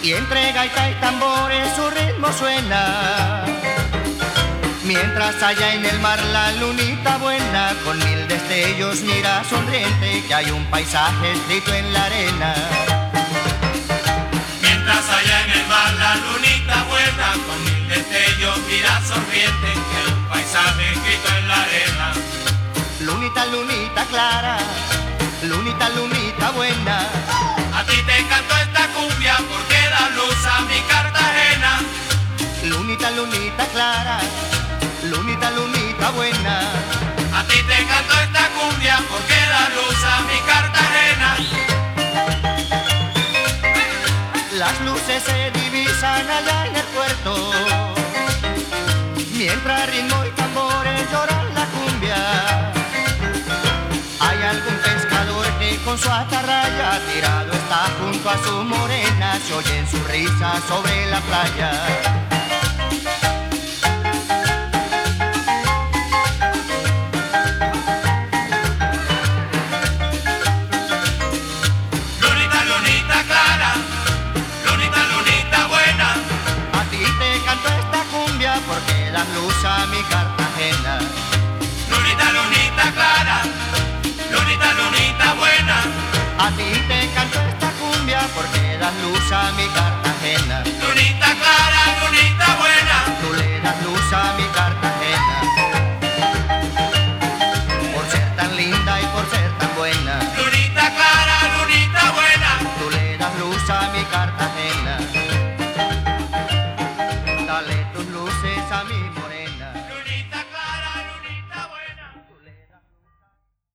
y entre gaita y tambores su ritmo suena. Mientras allá en el mar la lunita buena con mil destellos mira sonriente que hay un paisaje escrito en la arena. Mientras allá en el mar la lunita buena con mil destellos mira sonriente que hay un paisaje escrito en la arena. Lunita, lunita clara, lunita, lunita buena, a ti te canto esta cumbia porque da luz a mi Cartagena. lunita, lunita clara, lunita, lunita buena, a ti te canto esta cumbia porque da luz a mi Cartagena. Las luces se divisan allá en el puerto, mientras ritmo y tambores lloran la cumbia. Hay algún pescador que con su atarraya tirado está junto a su morena, se oyen su risa sobre la playa. Lunita, lunita clara, lunita, lunita buena, A ti te canto esta cumbia porque das luz a mi Cartagena. lunita, lunita clara, lunita, lunita buena, A ti te canto esta cumbia porque das luz a mi Cartagena. lunita clara, lunita buena, Tú le das luz a mi Cartagena, por ser tan linda y por ser tan buena. lunita clara, lunita buena. Tú le das luz a mi Cartagena, dale tus luces a mi morena.